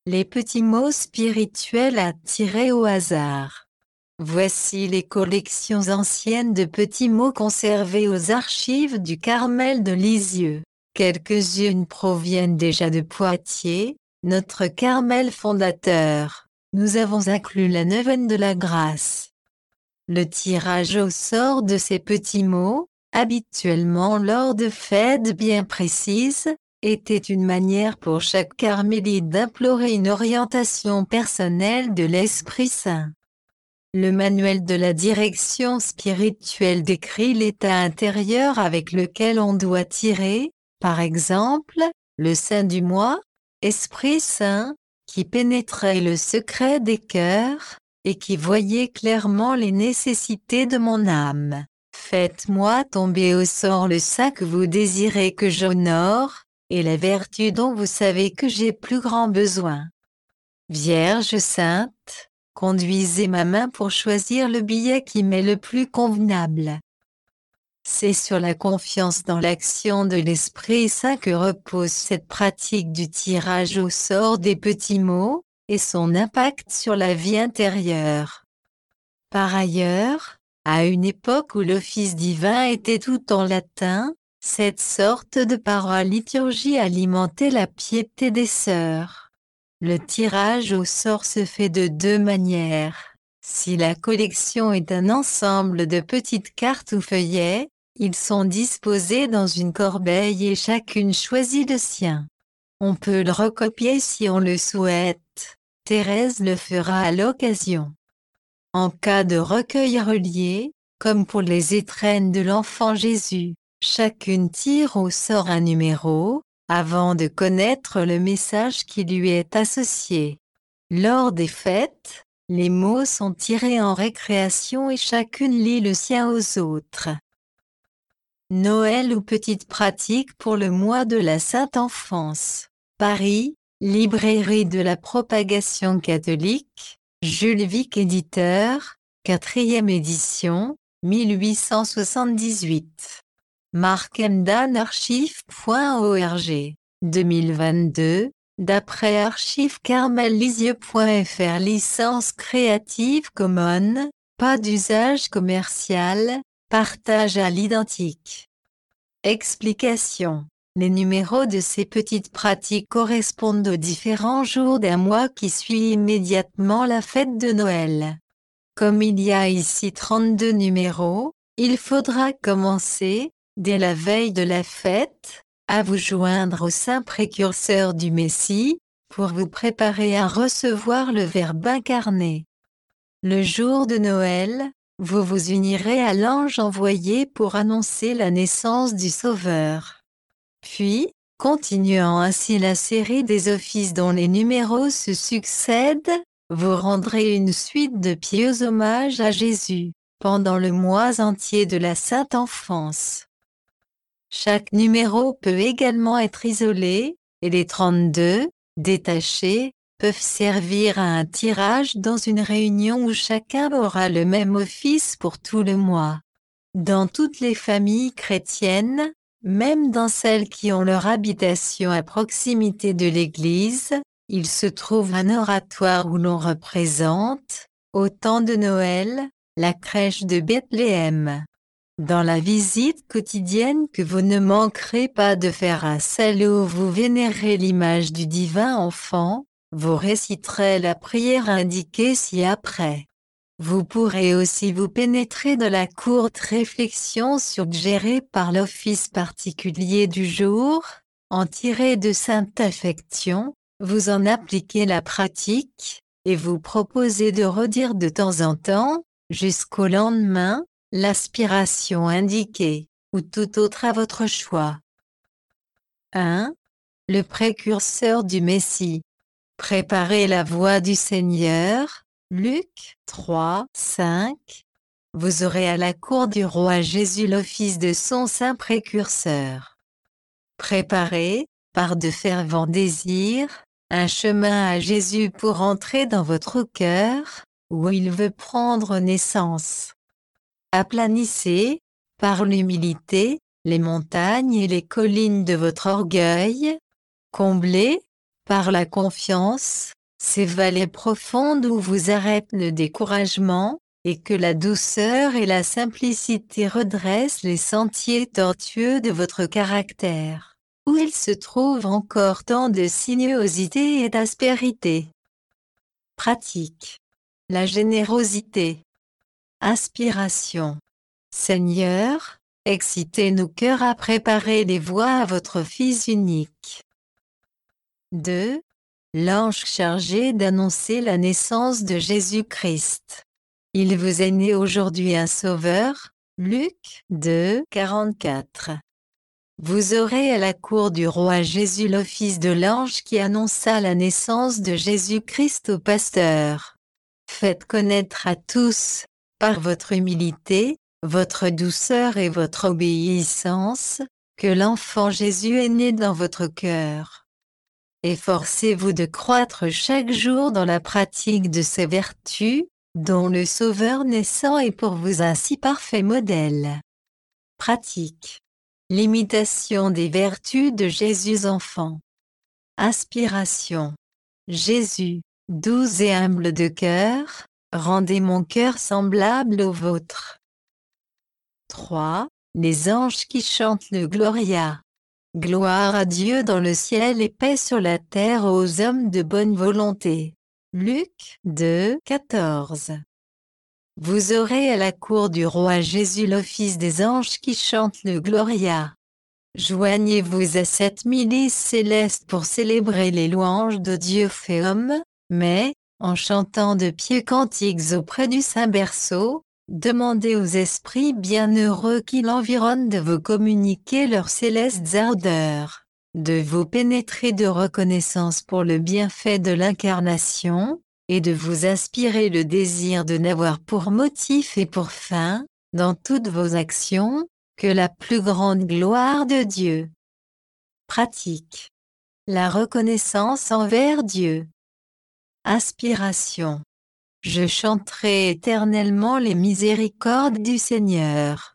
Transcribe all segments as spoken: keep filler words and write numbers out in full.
Les petits mots spirituels à tirer au hasard. Voici les collections anciennes de petits mots conservées aux archives du Carmel de Lisieux. Quelques-unes proviennent déjà de Poitiers, notre Carmel fondateur. Nous avons inclus la neuvaine de la grâce. Le tirage au sort de ces petits mots, habituellement lors de fêtes bien précises, était une manière pour chaque carmélite d'implorer une orientation personnelle de l'Esprit Saint. Le manuel de la direction spirituelle décrit l'état intérieur avec lequel on doit tirer, par exemple, le saint du mois, Esprit Saint, qui pénétrait le secret des cœurs, et qui voyait clairement les nécessités de mon âme. Faites-moi tomber au sort le saint que vous désirez que j'honore, et la vertu dont vous savez que j'ai plus grand besoin. Vierge sainte, conduisez ma main pour choisir le billet qui m'est le plus convenable. C'est sur la confiance dans l'action de l'Esprit Saint que repose cette pratique du tirage au sort des petits mots, et son impact sur la vie intérieure. Par ailleurs, à une époque où l'office divin était tout en latin, cette sorte de parole liturgie alimentait la piété des sœurs. Le tirage au sort se fait de deux manières. Si la collection est un ensemble de petites cartes ou feuillets, ils sont disposés dans une corbeille et chacune choisit le sien. On peut le recopier si on le souhaite. Thérèse le fera à l'occasion. En cas de recueil relié, comme pour les étrennes de l'enfant Jésus, chacune tire au sort un numéro, avant de connaître le message qui lui est associé. Lors des fêtes, les mots sont tirés en récréation et chacune lit le sien aux autres. Noël ou petite pratique pour le mois de la Sainte Enfance. Paris, Librairie de la Propagation catholique, Jules Vic éditeur, quatrième édition, mille huit cent soixante-dix-huit. Markemdan archive point org, deux mille vingt-deux, d'après archives carmel lisieux point f r. Licence Creative Commons, pas d'usage commercial, partage à l'identique. Explication. Les numéros de ces petites pratiques correspondent aux différents jours d'un mois qui suit immédiatement la fête de Noël. Comme il y a ici trente-deux numéros, il faudra commencer, dès la veille de la fête, à vous joindre au saint précurseur du Messie, pour vous préparer à recevoir le Verbe incarné. Le jour de Noël, vous vous unirez à l'ange envoyé pour annoncer la naissance du Sauveur. Puis, continuant ainsi la série des offices dont les numéros se succèdent, vous rendrez une suite de pieux hommages à Jésus, pendant le mois entier de la Sainte Enfance. Chaque numéro peut également être isolé, et les trente-deux, détachés, peuvent servir à un tirage dans une réunion où chacun aura le même office pour tout le mois. Dans toutes les familles chrétiennes, même dans celles qui ont leur habitation à proximité de l'église, il se trouve un oratoire où l'on représente, au temps de Noël, la crèche de Bethléem. Dans la visite quotidienne que vous ne manquerez pas de faire à celle où vous vénérez l'image du divin enfant, vous réciterez la prière indiquée ci-après. Vous pourrez aussi vous pénétrer de la courte réflexion suggérée par l'office particulier du jour, en tirer de sainte affection, vous en appliquez la pratique, et vous proposez de redire de temps en temps, jusqu'au lendemain, l'aspiration indiquée, ou tout autre à votre choix. un. Le précurseur du Messie. Préparez la voie du Seigneur. Luc trois, cinq. Vous aurez à la cour du roi Jésus l'office de son saint précurseur. Préparez, par de fervents désirs, un chemin à Jésus pour entrer dans votre cœur, où il veut prendre naissance. Aplanissez, par l'humilité, les montagnes et les collines de votre orgueil. Comblez, Par la confiance, ces vallées profondes où vous arrête le découragement, et que la douceur et la simplicité redressent les sentiers tortueux de votre caractère, où il se trouve encore tant de sinuosité et d'aspérité. Pratique. La générosité. Inspiration. Seigneur, excitez nos cœurs à préparer les voies à votre Fils unique. deux. L'ange chargé d'annoncer la naissance de Jésus-Christ. Il vous est né aujourd'hui un Sauveur. Luc deux, quarante-quatre. Vous aurez à la cour du roi Jésus l'office de l'ange qui annonça la naissance de Jésus-Christ au pasteur. Faites connaître à tous, par votre humilité, votre douceur et votre obéissance, que l'enfant Jésus est né dans votre cœur. Efforcez-vous de croître chaque jour dans la pratique de ces vertus, dont le Sauveur naissant est pour vous un si parfait modèle. Pratique. L'imitation des vertus de Jésus enfant. Inspiration. Jésus, doux et humble de cœur, rendez mon cœur semblable au vôtre. trois. Les anges qui chantent le Gloria. Gloire à Dieu dans le ciel et paix sur la terre aux hommes de bonne volonté. Luc deux, quatorze. Vous aurez à la cour du roi Jésus l'office des anges qui chantent le Gloria. Joignez-vous à cette milice céleste pour célébrer les louanges de Dieu fait homme, mais, en chantant de pieux cantiques auprès du Saint Berceau, demandez aux esprits bienheureux qui l'environnent de vous communiquer leurs célestes ardeurs, de vous pénétrer de reconnaissance pour le bienfait de l'incarnation, et de vous inspirer le désir de n'avoir pour motif et pour fin, dans toutes vos actions, que la plus grande gloire de Dieu. Pratique. La reconnaissance envers Dieu. Inspiration. Je chanterai éternellement les miséricordes du Seigneur.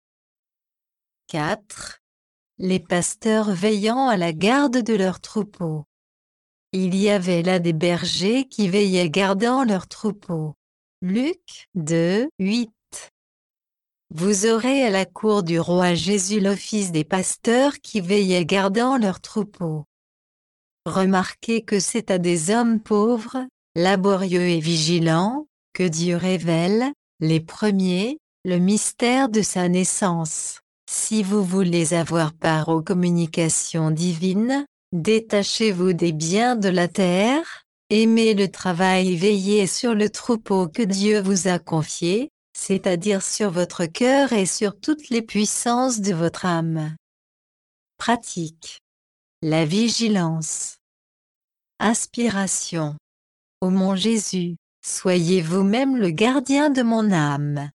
quatre. Les pasteurs veillant à la garde de leurs troupeaux. Il y avait là des bergers qui veillaient gardant leurs troupeaux. Luc deux, huit. Vous aurez à la cour du roi Jésus l'office des pasteurs qui veillaient gardant leurs troupeaux. Remarquez que c'est à des hommes pauvres, laborieux et vigilants, que Dieu révèle, les premiers, le mystère de sa naissance. Si vous voulez avoir part aux communications divines, détachez-vous des biens de la terre, aimez le travail et veillez sur le troupeau que Dieu vous a confié, c'est-à-dire sur votre cœur et sur toutes les puissances de votre âme. Pratique. La vigilance. Inspiration. Ô mon Jésus, soyez vous-même le gardien de mon âme.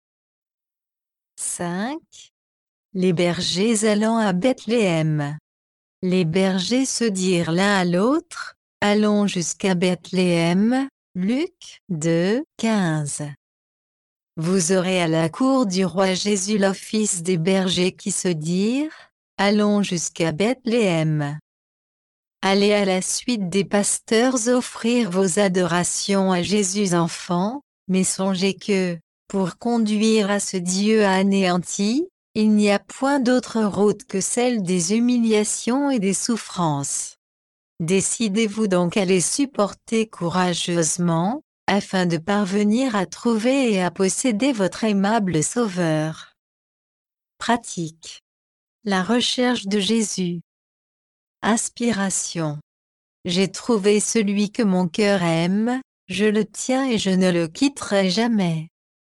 cinq. Les bergers allant à Bethléem. Les bergers se dirent l'un à l'autre, allons jusqu'à Bethléem. Luc deux, quinze. Vous aurez à la cour du roi Jésus l'office des bergers qui se dirent, allons jusqu'à Bethléem. Allez à la suite des pasteurs offrir vos adorations à Jésus enfant, mais songez que, pour conduire à ce Dieu anéanti, il n'y a point d'autre route que celle des humiliations et des souffrances. Décidez-vous donc à les supporter courageusement, afin de parvenir à trouver et à posséder votre aimable Sauveur. Pratique. La recherche de Jésus. Inspiration. J'ai trouvé celui que mon cœur aime, je le tiens et je ne le quitterai jamais.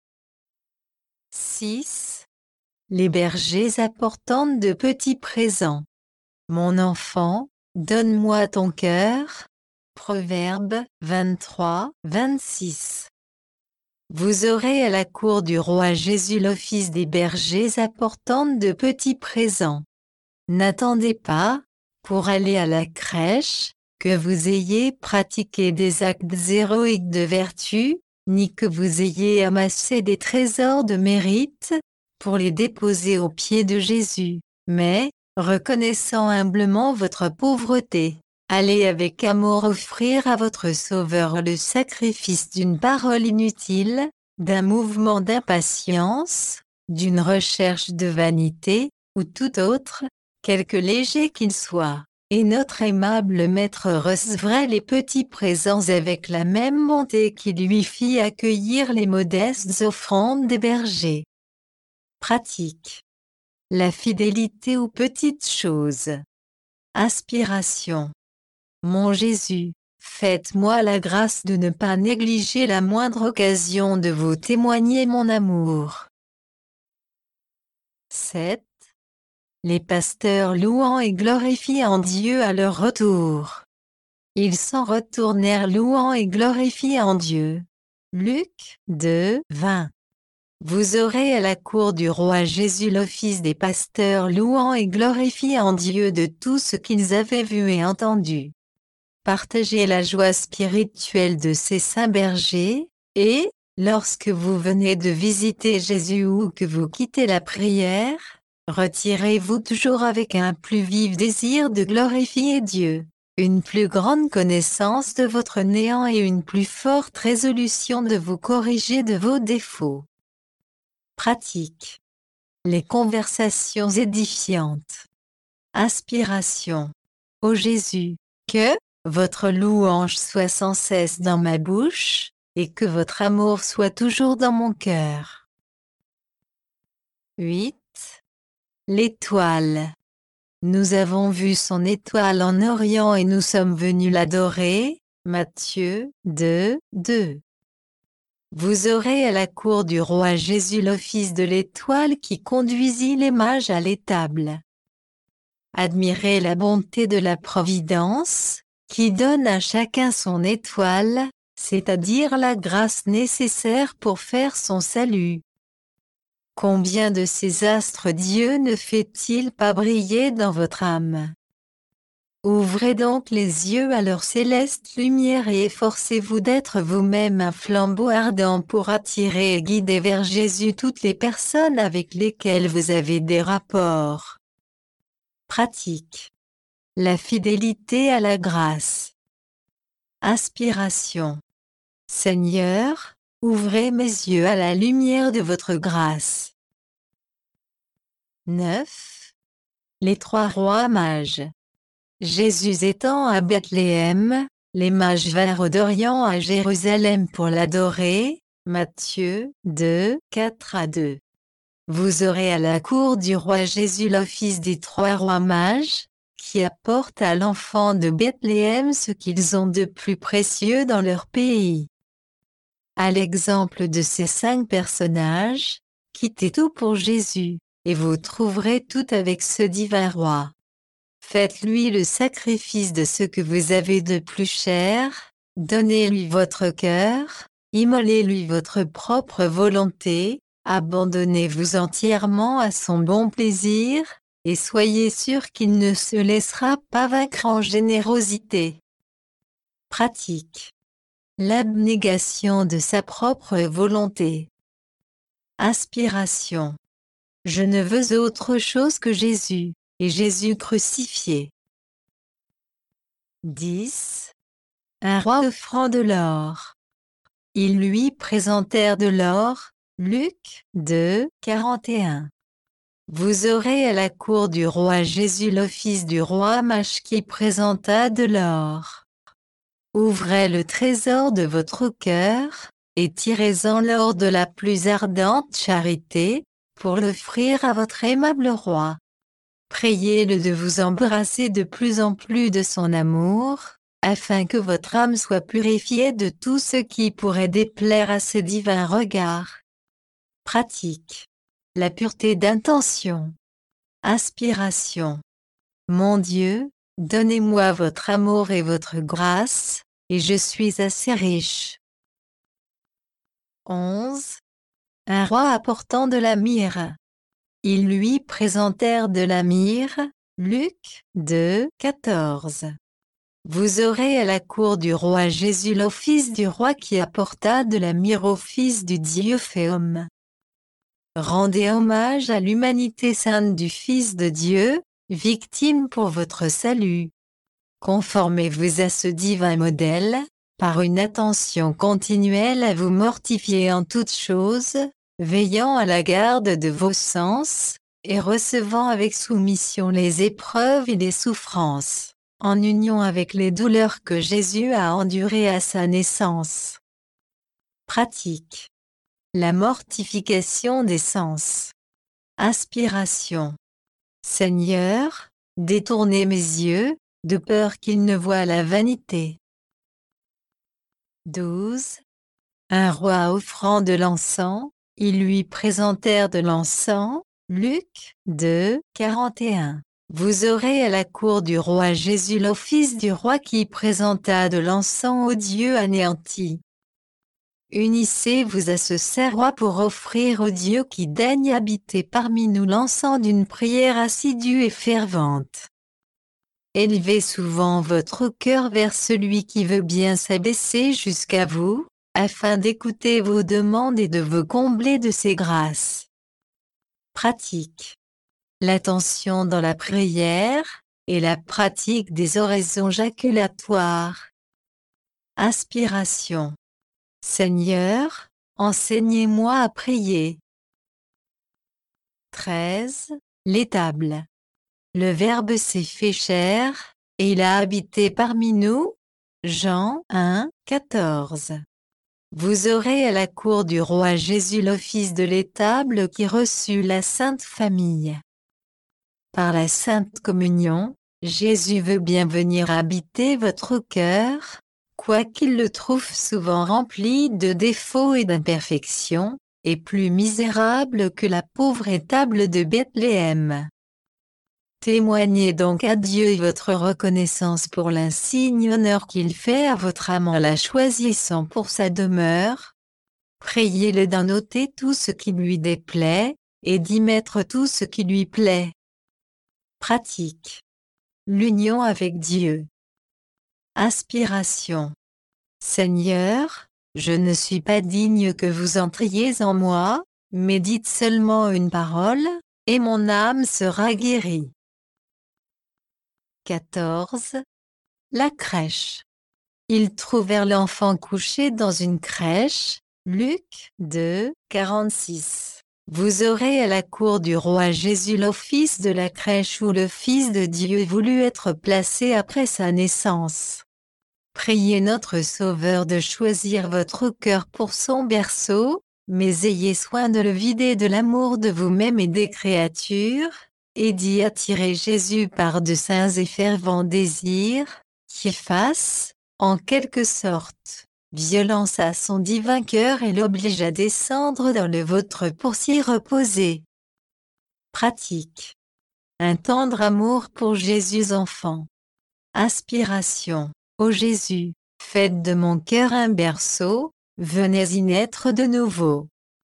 six. Les bergers apportant de petits présents. Mon enfant, donne-moi ton cœur. Proverbe vingt-trois, vingt-six. Vous aurez à la cour du roi Jésus l'office des bergers apportant de petits présents. N'attendez pas, pour aller à la crèche, que vous ayez pratiqué des actes héroïques de vertu, ni que vous ayez amassé des trésors de mérite, pour les déposer aux pieds de Jésus, mais, reconnaissant humblement votre pauvreté, Allez avec amour offrir à votre Sauveur le sacrifice d'une parole inutile, d'un mouvement d'impatience, d'une recherche de vanité, ou tout autre, quelque léger qu'il soit. Et notre aimable Maître recevrait les petits présents avec la même bonté qui lui fit accueillir les modestes offrandes des bergers. Pratique. La fidélité aux petites choses. Inspiration. Mon Jésus, faites-moi la grâce de ne pas négliger la moindre occasion de vous témoigner mon amour. sept. Les pasteurs louant et glorifiant Dieu à leur retour. Ils s'en retournèrent louant et glorifiant Dieu. Luc deux, vingt. Vous aurez à la cour du roi Jésus l'office des pasteurs louant et glorifiant Dieu de tout ce qu'ils avaient vu et entendu. Partagez la joie spirituelle de ces saints bergers, et, lorsque vous venez de visiter Jésus ou que vous quittez la prière, retirez-vous toujours avec un plus vif désir de glorifier Dieu, une plus grande connaissance de votre néant et une plus forte résolution de vous corriger de vos défauts. Pratique. Les conversations édifiantes. Inspiration. Ô Jésus, que votre louange soit sans cesse dans ma bouche, et que votre amour soit toujours dans mon cœur. huit. L'étoile. Nous avons vu son étoile en Orient et nous sommes venus l'adorer. Matthieu deux, deux. Vous aurez à la cour du roi Jésus l'office de l'étoile qui conduisit les mages à l'étable. Admirez la bonté de la Providence, qui donne à chacun son étoile, c'est-à-dire la grâce nécessaire pour faire son salut. Combien de ces astres Dieu ne fait-il pas briller dans votre âme? Ouvrez donc les yeux à leur céleste lumière et efforcez-vous d'être vous-même un flambeau ardent pour attirer et guider vers Jésus toutes les personnes avec lesquelles vous avez des rapports. Pratique. La fidélité à la grâce. Inspiration. Seigneur, ouvrez mes yeux à la lumière de votre grâce. neuf. Les trois rois mages. Jésus étant à Bethléem, les mages vinrent d'Orient à Jérusalem pour l'adorer. Matthieu deux, quatre à deux. Vous aurez à la cour du roi Jésus l'office des trois rois mages, qui apportent à l'enfant de Bethléem ce qu'ils ont de plus précieux dans leur pays. À l'exemple de ces cinq personnages, quittez tout pour Jésus, et vous trouverez tout avec ce divin roi. Faites-lui le sacrifice de ce que vous avez de plus cher, donnez-lui votre cœur, immolez-lui votre propre volonté, abandonnez-vous entièrement à son bon plaisir, et soyez sûr qu'il ne se laissera pas vaincre en générosité. Pratique. L'abnégation de sa propre volonté. Inspiration. Je ne veux autre chose que Jésus, et Jésus crucifié. dix. Un roi offrant de l'or. Ils lui présentèrent de l'or. Luc deux, quarante et un. Vous aurez à la cour du roi Jésus l'office du roi mage qui présenta de l'or. Ouvrez le trésor de votre cœur, et tirez-en l'or de la plus ardente charité, pour l'offrir à votre aimable roi. Priez-le de vous embrasser de plus en plus de son amour, afin que votre âme soit purifiée de tout ce qui pourrait déplaire à ses divins regards. Pratique. La pureté d'intention. Inspiration. Mon Dieu, donnez-moi votre amour et votre grâce, et je suis assez riche. onze. Un roi apportant de la myrrhe. Ils lui présentèrent de la myrrhe. Luc deux, quatorze. Vous aurez à la cour du roi Jésus l'office du roi qui apporta de la myrrhe au Fils du Dieu fait homme. Rendez hommage à l'humanité sainte du Fils de Dieu, victime pour votre salut. Conformez-vous à ce divin modèle, par une attention continuelle à vous mortifier en toutes choses, veillant à la garde de vos sens, et recevant avec soumission les épreuves et les souffrances, en union avec les douleurs que Jésus a endurées à sa naissance. Pratique. La mortification des sens. Aspiration. Seigneur, détournez mes yeux, de peur qu'ils ne voient la vanité. douze. Un roi offrant de l'encens, ils lui présentèrent de l'encens. Luc deux, quarante et un. Vous aurez à la cour du roi Jésus l'office du roi qui présenta de l'encens au Dieu anéanti. Unissez-vous à ce saint roi pour offrir au Dieu qui daigne habiter parmi nous l'encens d'une prière assidue et fervente. Élevez souvent votre cœur vers celui qui veut bien s'abaisser jusqu'à vous, afin d'écouter vos demandes et de vous combler de ses grâces. Pratique. L'attention dans la prière, et la pratique des oraisons jaculatoires. Aspiration. Seigneur, enseignez-moi à prier. treize. L'étable. Le Verbe s'est fait chair, et il a habité parmi nous. Jean un, quatorze. Vous aurez à la cour du roi Jésus l'office de l'étable qui reçut la Sainte Famille. Par la Sainte Communion, Jésus veut bien venir habiter votre cœur, quoiqu'il le trouve souvent rempli de défauts et d'imperfections, et plus misérable que la pauvre étable de Bethléem. Témoignez donc à Dieu votre reconnaissance pour l'insigne honneur qu'il fait à votre âme en la choisissant pour sa demeure. Priez-le d'en ôter tout ce qui lui déplaît, et d'y mettre tout ce qui lui plaît. Pratique. L'union avec Dieu. Aspiration. Seigneur, je ne suis pas digne que vous entriez en moi, mais dites seulement une parole, et mon âme sera guérie. quatorze. La crèche. Ils trouvèrent l'enfant couché dans une crèche. Luc deux, quarante-six. Vous aurez à la cour du roi Jésus l'office de la crèche où le Fils de Dieu voulut être placé après sa naissance. Priez notre Sauveur de choisir votre cœur pour son berceau, mais ayez soin de le vider de l'amour de vous-même et des créatures, et d'y attirer Jésus par de saints et fervents désirs, qui fassent, en quelque sorte, violence à son divin cœur et l'oblige à descendre dans le vôtre pour s'y reposer. Pratique. Un tendre amour pour Jésus enfant. Aspiration. Ô Jésus, faites de mon cœur un berceau, venez y naître de nouveau.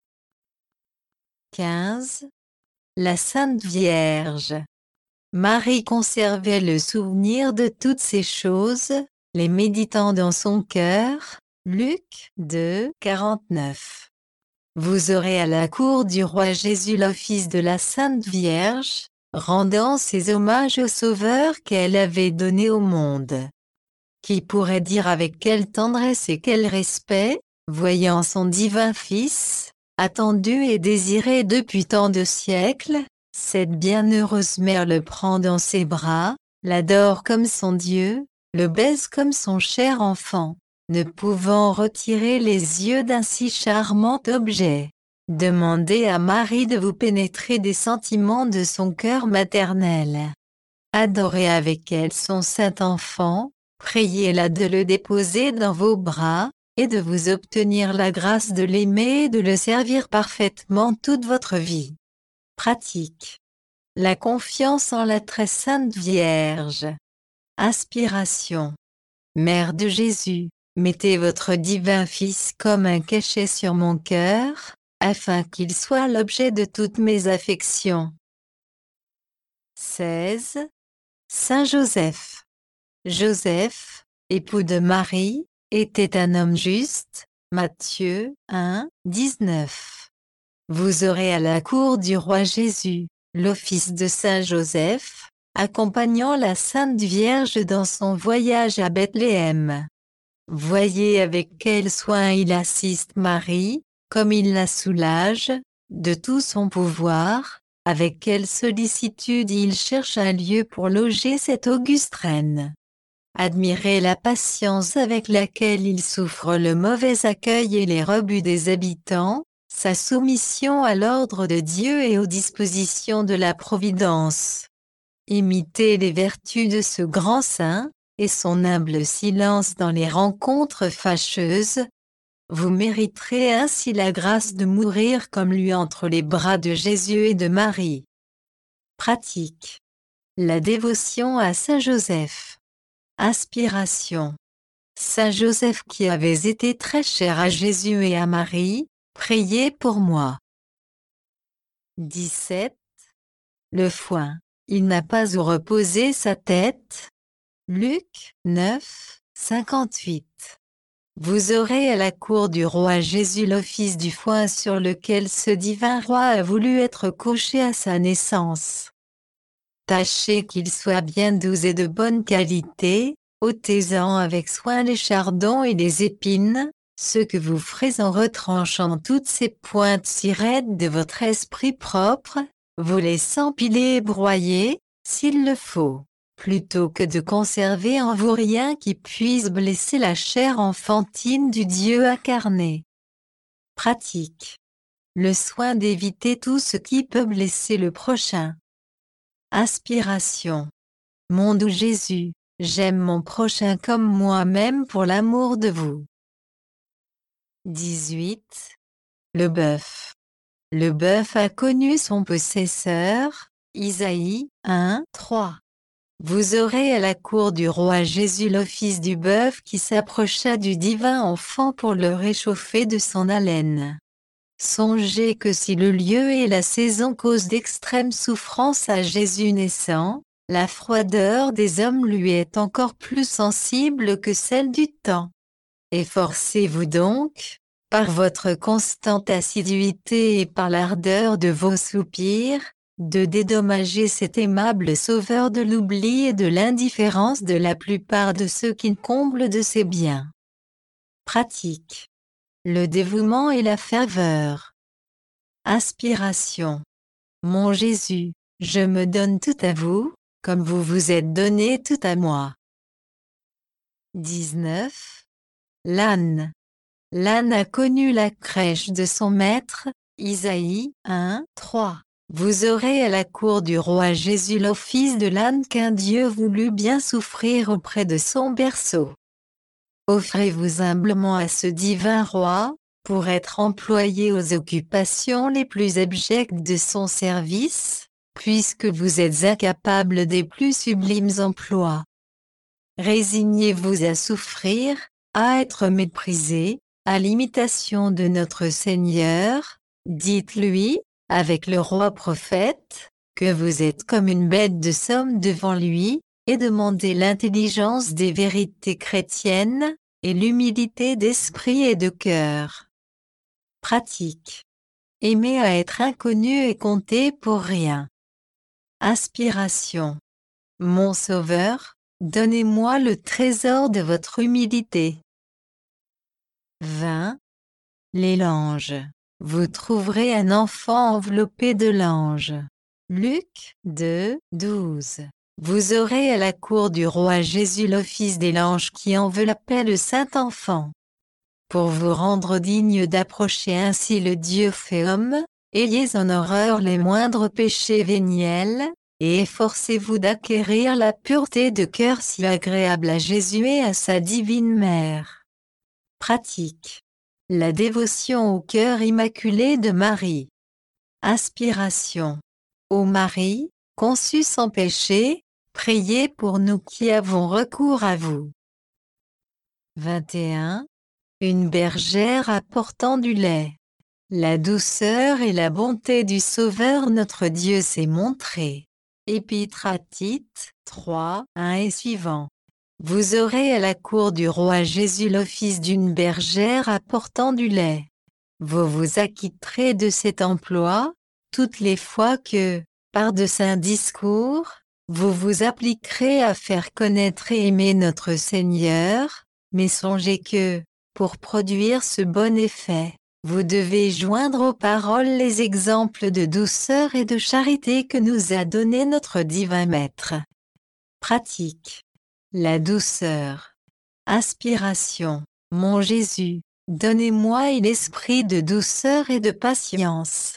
quinze. La Sainte Vierge. Marie conservait le souvenir de toutes ces choses, les méditant dans son cœur. Luc deux, quarante-neuf. Vous aurez à la cour du roi Jésus l'office de la Sainte Vierge, rendant ses hommages au Sauveur qu'elle avait donné au monde. Qui pourrait dire avec quelle tendresse et quel respect, voyant son divin Fils, attendu et désiré depuis tant de siècles, cette bienheureuse mère le prend dans ses bras, l'adore comme son Dieu, le baise comme son cher enfant, ne pouvant retirer les yeux d'un si charmant objet. Demandez à Marie de vous pénétrer des sentiments de son cœur maternel. Adorez avec elle son saint enfant, priez-la de le déposer dans vos bras, et de vous obtenir la grâce de l'aimer et de le servir parfaitement toute votre vie. Pratique. La confiance en la très sainte Vierge. Aspiration. Mère de Jésus, mettez votre divin Fils comme un cachet sur mon cœur, afin qu'il soit l'objet de toutes mes affections. seize. Saint Joseph. Joseph, époux de Marie, était un homme juste. Matthieu un, dix-neuf. Vous aurez à la cour du roi Jésus l'office de Saint Joseph, accompagnant la Sainte Vierge dans son voyage à Bethléem. Voyez avec quel soin il assiste Marie, comme il la soulage, de tout son pouvoir, avec quelle sollicitude il cherche un lieu pour loger cette auguste reine. Admirez la patience avec laquelle il souffre le mauvais accueil et les rebuts des habitants, sa soumission à l'ordre de Dieu et aux dispositions de la Providence. Imitez les vertus de ce grand saint, et son humble silence dans les rencontres fâcheuses. Vous mériterez ainsi la grâce de mourir comme lui entre les bras de Jésus et de Marie. Pratique. La dévotion à Saint Joseph. Aspiration. Saint Joseph qui avez été très cher à Jésus et à Marie, priez pour moi. dix-sept. Le foin. Il n'a pas où reposer sa tête. Luc neuf, cinquante-huit. Vous aurez à la cour du roi Jésus l'office du foin sur lequel ce divin roi a voulu être couché à sa naissance. Tâchez qu'il soit bien doux et de bonne qualité, ôtez-en avec soin les chardons et les épines, ce que vous ferez en retranchant toutes ces pointes si raides de votre esprit propre, vous laissant piler et broyer, s'il le faut, plutôt que de conserver en vous rien qui puisse blesser la chair enfantine du Dieu incarné. Pratique. Le soin d'éviter tout ce qui peut blesser le prochain. Aspiration. Mon doux Jésus, j'aime mon prochain comme moi-même pour l'amour de vous. dix-huit. Le bœuf. Le bœuf a connu son possesseur, Isaïe un, trois. Vous aurez à la cour du roi Jésus l'office du bœuf qui s'approcha du divin enfant pour le réchauffer de son haleine. Songez que si le lieu et la saison causent d'extrêmes souffrances à Jésus naissant, la froideur des hommes lui est encore plus sensible que celle du temps. Efforcez-vous donc, par votre constante assiduité et par l'ardeur de vos soupirs, de dédommager cet aimable sauveur de l'oubli et de l'indifférence de la plupart de ceux qui comblent de ses biens. Pratique. Le dévouement et la ferveur. Aspiration. Mon Jésus, je me donne tout à vous, comme vous vous êtes donné tout à moi. dix-neuf. L'âne. L'âne a connu la crèche de son maître, Isaïe un, trois. Vous aurez à la cour du roi Jésus l'office de l'âne qu'un Dieu voulut bien souffrir auprès de son berceau. Offrez-vous humblement à ce divin roi, pour être employé aux occupations les plus abjectes de son service, puisque vous êtes incapable des plus sublimes emplois. Résignez-vous à souffrir, à être méprisé, à l'imitation de notre Seigneur, dites-lui, avec le roi prophète, que vous êtes comme une bête de somme devant lui, et demandez l'intelligence des vérités chrétiennes, et l'humilité d'esprit et de cœur. Pratique. Aimer à être inconnu et compter pour rien. Aspiration. Mon Sauveur, donnez-moi le trésor de votre humilité. vingt. Les langes. Vous trouverez un enfant enveloppé de langes. Luc deux, douze. Vous aurez à la cour du roi Jésus l'office des langes qui enveloppait le saint enfant. Pour vous rendre digne d'approcher ainsi le Dieu fait homme, ayez en horreur les moindres péchés véniels, et efforcez-vous d'acquérir la pureté de cœur si agréable à Jésus et à sa divine mère. Pratique. La dévotion au cœur immaculé de Marie. Aspiration. Ô Marie, conçue sans péché, priez pour nous qui avons recours à vous. vingt et un. Une bergère apportant du lait. La douceur et la bonté du Sauveur notre Dieu s'est montrée. Épître à Tite, trois, un et suivant. Vous aurez à la cour du roi Jésus l'office d'une bergère apportant du lait. Vous vous acquitterez de cet emploi, toutes les fois que, par de saints discours, Vous vous appliquerez à faire connaître et aimer notre Seigneur, mais songez que, pour produire ce bon effet, vous devez joindre aux paroles les exemples de douceur et de charité que nous a donnés notre divin Maître. Pratique. La douceur. Inspiration. Mon Jésus, donnez-moi l'esprit de douceur et de patience.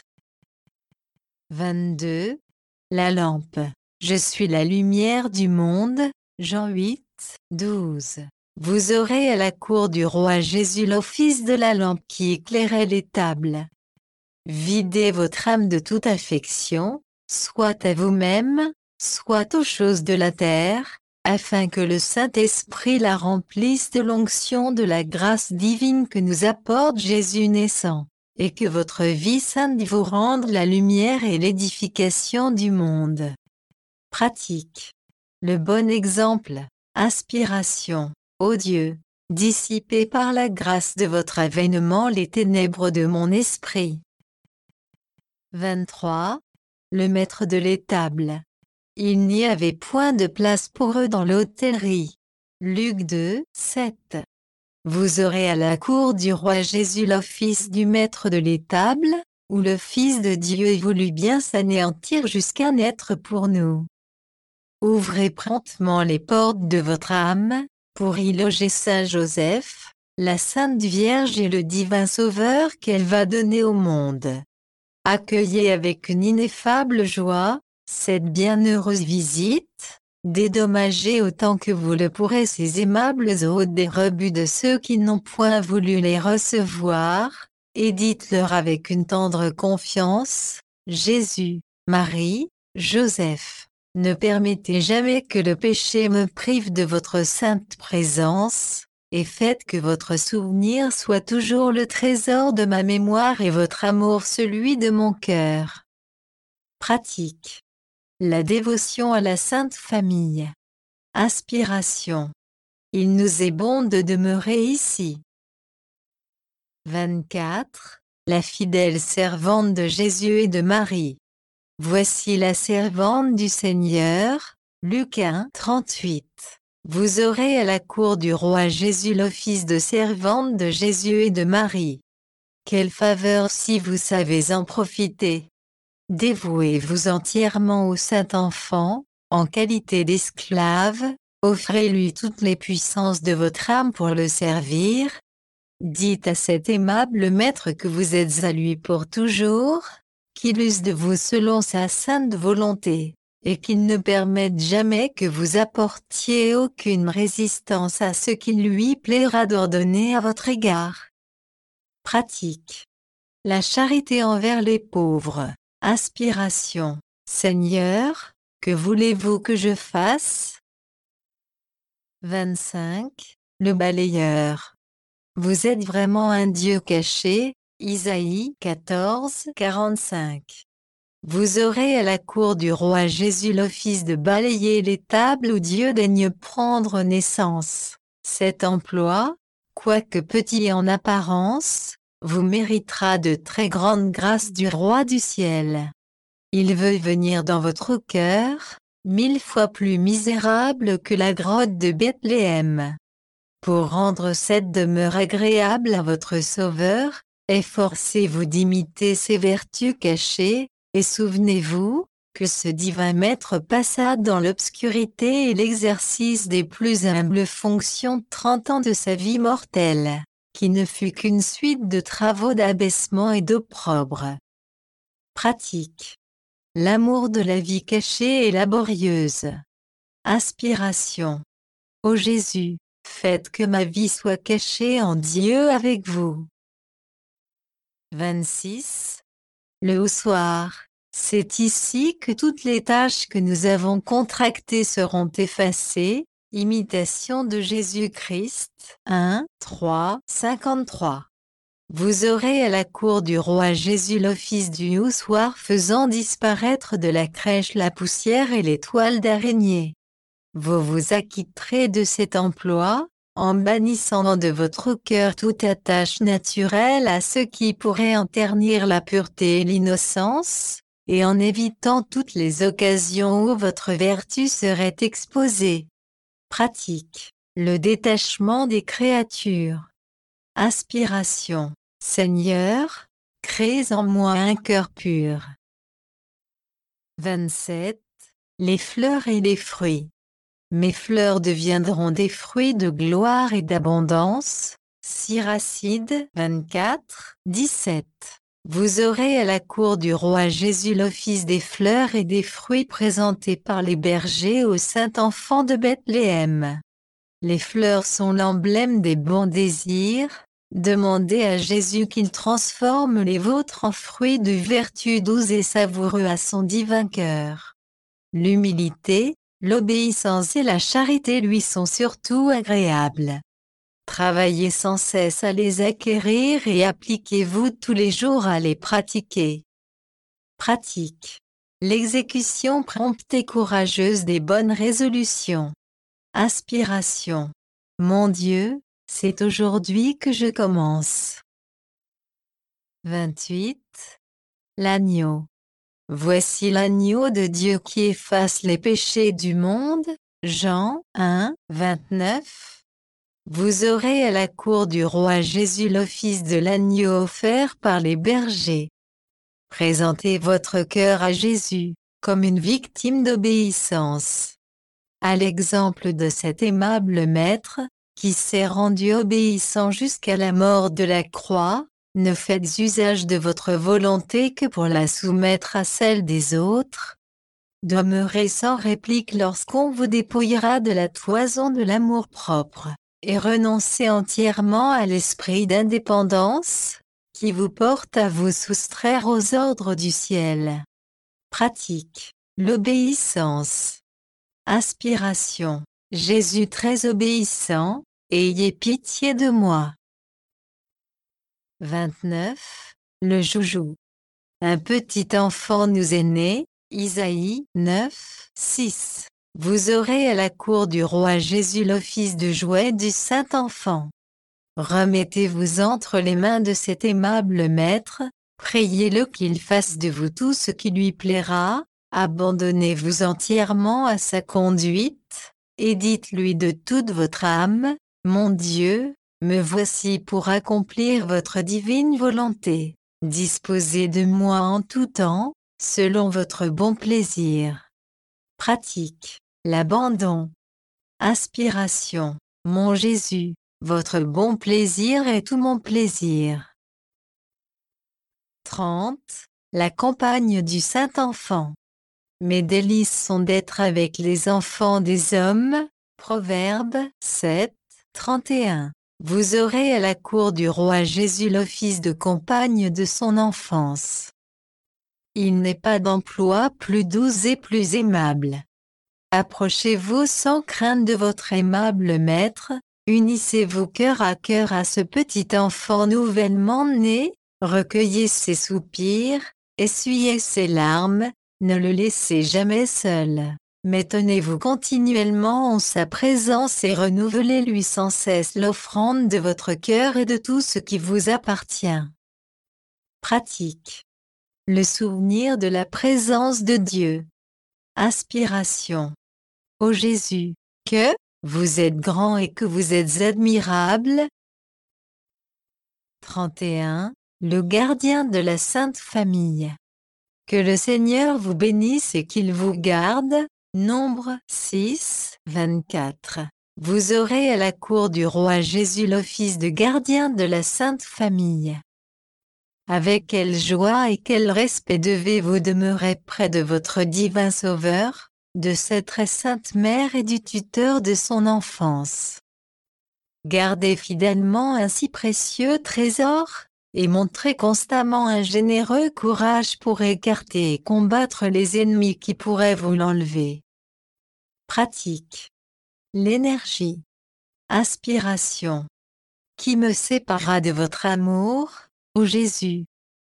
vingt-deux. La lampe. Je suis la lumière du monde. Jean huit, douze. Vous aurez à la cour du roi Jésus l'office de la lampe qui éclairait les tables. Videz votre âme de toute affection, soit à vous-même, soit aux choses de la terre, afin que le Saint-Esprit la remplisse de l'onction de la grâce divine que nous apporte Jésus naissant, et que votre vie sainte vous rende la lumière et l'édification du monde. Pratique. Le bon exemple. Inspiration. Ô Dieu, dissipez par la grâce de votre avènement les ténèbres de mon esprit. vingt-trois. Le maître de l'étable. Il n'y avait point de place pour eux dans l'hôtellerie. Luc deux, sept. Vous aurez à la cour du roi Jésus l'office du maître de l'étable, où le Fils de Dieu voulut bien s'anéantir jusqu'à naître pour nous. Ouvrez promptement les portes de votre âme, pour y loger Saint Joseph, la Sainte Vierge et le divin Sauveur qu'elle va donner au monde. Accueillez avec une ineffable joie cette bienheureuse visite, dédommagez autant que vous le pourrez ces aimables hôtes des rebuts de ceux qui n'ont point voulu les recevoir, et dites-leur avec une tendre confiance, Jésus, Marie, Joseph, ne permettez jamais que le péché me prive de votre sainte présence, et faites que votre souvenir soit toujours le trésor de ma mémoire et votre amour celui de mon cœur. Pratique. La dévotion à la Sainte Famille. Inspiration. Il nous est bon de demeurer ici. vingt-quatre. La fidèle servante de Jésus et de Marie. Voici la servante du Seigneur. Luc un, trente-huit. Vous aurez à la cour du roi Jésus l'office de servante de Jésus et de Marie. Quelle faveur si vous savez en profiter! Dévouez-vous entièrement au Saint-Enfant, en qualité d'esclave, offrez-lui toutes les puissances de votre âme pour le servir. Dites à cet aimable Maître que vous êtes à lui pour toujours, qu'il use de vous selon sa sainte volonté, et qu'il ne permette jamais que vous apportiez aucune résistance à ce qu'il lui plaira d'ordonner à votre égard. Pratique. La charité envers les pauvres. Inspiration. Seigneur, que voulez-vous que je fasse? vingt-cinq. Le balayeur. Vous êtes vraiment un Dieu caché. Isaïe quatorze, quarante-cinq. Vous aurez à la cour du roi Jésus l'office de balayer les tables où Dieu daigne prendre naissance. Cet emploi, quoique petit en apparence, vous méritera de très grandes grâces du roi du ciel. Il veut venir dans votre cœur, mille fois plus misérable que la grotte de Bethléem. Pour rendre cette demeure agréable à votre Sauveur, efforcez-vous d'imiter ses vertus cachées, et souvenez-vous, que ce divin Maître passa dans l'obscurité et l'exercice des plus humbles fonctions trente ans de sa vie mortelle, qui ne fut qu'une suite de travaux d'abaissement et d'opprobre. Pratique. L'amour de la vie cachée et laborieuse. Inspiration. Ô Jésus, faites que ma vie soit cachée en Dieu avec vous. vingt-six. Le haussoir. C'est ici que toutes les tâches que nous avons contractées seront effacées. Imitation de Jésus-Christ. un, trois, cinquante-trois. Vous aurez à la cour du roi Jésus l'office du haussoir faisant disparaître de la crèche la poussière et les toiles d'araignée. Vous vous acquitterez de cet emploi, en bannissant de votre cœur toute attache naturelle à ce qui pourrait en ternir la pureté et l'innocence, et en évitant toutes les occasions où votre vertu serait exposée. Pratique. Le détachement des créatures. Inspiration. Seigneur, crée en moi un cœur pur. vingt-sept. Les fleurs et les fruits. Mes fleurs deviendront des fruits de gloire et d'abondance. Siracide vingt-quatre, dix-sept. Vous aurez à la cour du roi Jésus l'office des fleurs et des fruits présentés par les bergers au Saint-Enfant de Bethléem. Les fleurs sont l'emblème des bons désirs. Demandez à Jésus qu'il transforme les vôtres en fruits de vertu doux et savoureux à son divin cœur. L'humilité, l'obéissance et la charité lui sont surtout agréables. Travaillez sans cesse à les acquérir et appliquez-vous tous les jours à les pratiquer. Pratique. L'exécution prompte et courageuse des bonnes résolutions. Inspiration. Mon Dieu, c'est aujourd'hui que je commence. vingt-huit. L'agneau. Voici l'agneau de Dieu qui efface les péchés du monde. Jean un, vingt-neuf. Vous aurez à la cour du roi Jésus l'office de l'agneau offert par les bergers. Présentez votre cœur à Jésus, comme une victime d'obéissance. À l'exemple de cet aimable maître, qui s'est rendu obéissant jusqu'à la mort de la croix, ne faites usage de votre volonté que pour la soumettre à celle des autres. Demeurez sans réplique lorsqu'on vous dépouillera de la toison de l'amour-propre, et renoncez entièrement à l'esprit d'indépendance, qui vous porte à vous soustraire aux ordres du ciel. Pratique. L'obéissance. Inspiration. Jésus très obéissant, ayez pitié de moi. vingt-neuf. Le joujou. Un petit enfant nous est né. Isaïe neuf, six. Vous aurez à la cour du roi Jésus l'office de jouet du Saint-Enfant. Remettez-vous entre les mains de cet aimable maître, priez-le qu'il fasse de vous tout ce qui lui plaira, abandonnez-vous entièrement à sa conduite, et dites-lui de toute votre âme, « Mon Dieu, me voici pour accomplir votre divine volonté. Disposez de moi en tout temps, selon votre bon plaisir. » Pratique. L'abandon. Inspiration. Mon Jésus, votre bon plaisir est tout mon plaisir. trente. La compagne du Saint-Enfant. Mes délices sont d'être avec les enfants des hommes. Proverbe sept, trente et un. Vous aurez à la cour du roi Jésus l'office de compagne de son enfance. Il n'est pas d'emploi plus doux et plus aimable. Approchez-vous sans crainte de votre aimable maître, unissez-vous cœur à cœur à ce petit enfant nouvellement né, recueillez ses soupirs, essuyez ses larmes, ne le laissez jamais seul, mais tenez-vous continuellement en sa présence et renouvelez-lui sans cesse l'offrande de votre cœur et de tout ce qui vous appartient. Pratique. Le souvenir de la présence de Dieu. Inspiration. Ô Jésus, que vous êtes grand et que vous êtes admirable. trente et un. Le gardien de la Sainte Famille. Que le Seigneur vous bénisse et qu'il vous garde. Nombre six, vingt-quatre. Vous aurez à la cour du roi Jésus l'office de gardien de la Sainte Famille. Avec quelle joie et quel respect devez-vous demeurer près de votre divin Sauveur, de cette très sainte mère et du tuteur de son enfance. Gardez fidèlement un si précieux trésor, et montrez constamment un généreux courage pour écarter et combattre les ennemis qui pourraient vous l'enlever. Pratique. L'énergie. Inspiration. Qui me séparera de votre amour, ô Jésus?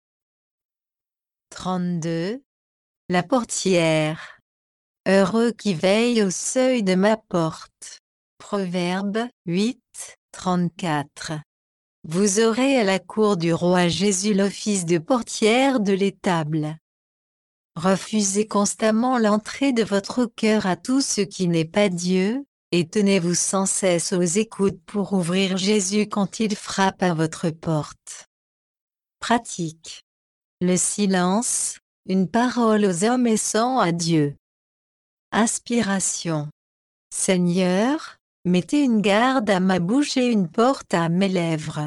trente-deux. La portière. Heureux qui veille au seuil de ma porte. Proverbe huit, trente-quatre. Vous aurez à la cour du roi Jésus l'office de portière de l'étable. Refusez constamment l'entrée de votre cœur à tout ce qui n'est pas Dieu, et tenez-vous sans cesse aux écoutes pour ouvrir Jésus quand il frappe à votre porte. Pratique. Le silence, une parole aux hommes et cent à Dieu. Aspiration. Seigneur, mettez une garde à ma bouche et une porte à mes lèvres.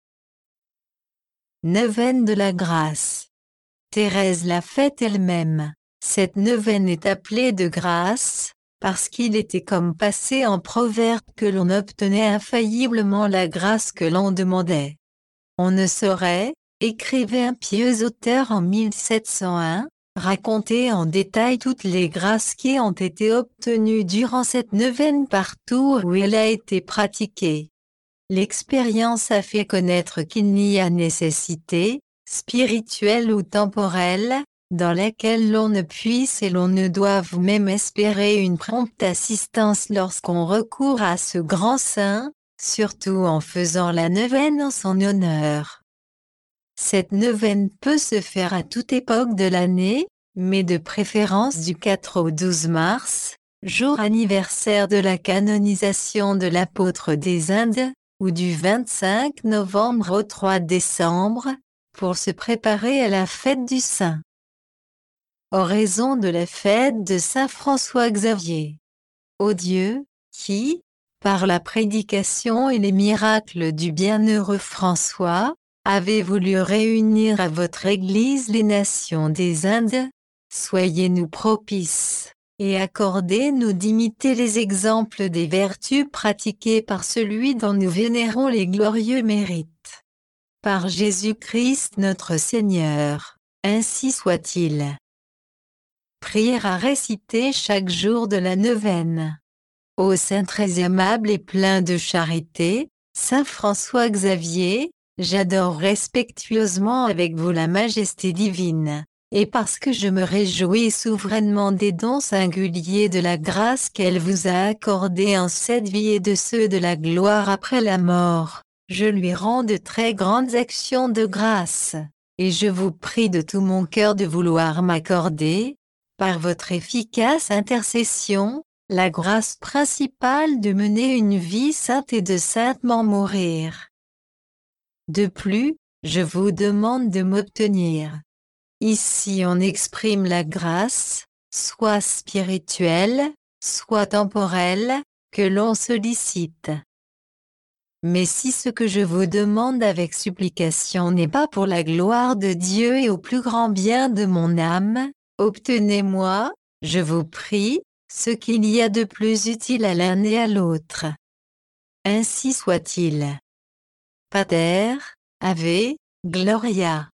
Neuvaine de la grâce. Thérèse l'a faite elle-même. Cette neuvaine est appelée de grâce, parce qu'il était comme passé en proverbe que l'on obtenait infailliblement la grâce que l'on demandait. On ne saurait, écrivait un pieux auteur en mille sept cent un, raconter en détail toutes les grâces qui ont été obtenues durant cette neuvaine partout où elle a été pratiquée. L'expérience a fait connaître qu'il n'y a nécessité, spirituelle ou temporelle, dans laquelle l'on ne puisse et l'on ne doive même espérer une prompte assistance lorsqu'on recourt à ce grand saint, surtout en faisant la neuvaine en son honneur. Cette neuvaine peut se faire à toute époque de l'année, mais de préférence du quatre au douze mars, jour anniversaire de la canonisation de l'apôtre des Indes, ou du vingt-cinq novembre au trois décembre, pour se préparer à la fête du Saint. Oraison de la fête de Saint François Xavier. Ô Dieu, qui, par la prédication et les miracles du bienheureux François, avez voulu réunir à votre Église les nations des Indes, soyez-nous propices, et accordez-nous d'imiter les exemples des vertus pratiquées par celui dont nous vénérons les glorieux mérites. Par Jésus-Christ notre Seigneur, ainsi soit-il. Prière à réciter chaque jour de la neuvaine. Ô Saint très aimable et plein de charité, Saint François Xavier, j'adore respectueusement avec vous la majesté divine, et parce que je me réjouis souverainement des dons singuliers de la grâce qu'elle vous a accordée en cette vie et de ceux de la gloire après la mort, je lui rends de très grandes actions de grâce, et je vous prie de tout mon cœur de vouloir m'accorder, par votre efficace intercession, la grâce principale de mener une vie sainte et de saintement mourir. De plus, je vous demande de m'obtenir. Ici on exprime la grâce, soit spirituelle, soit temporelle, que l'on sollicite. Mais si ce que je vous demande avec supplication n'est pas pour la gloire de Dieu et au plus grand bien de mon âme, obtenez-moi, je vous prie, ce qu'il y a de plus utile à l'un et à l'autre. Ainsi soit-il. Pater, Ave, Gloria.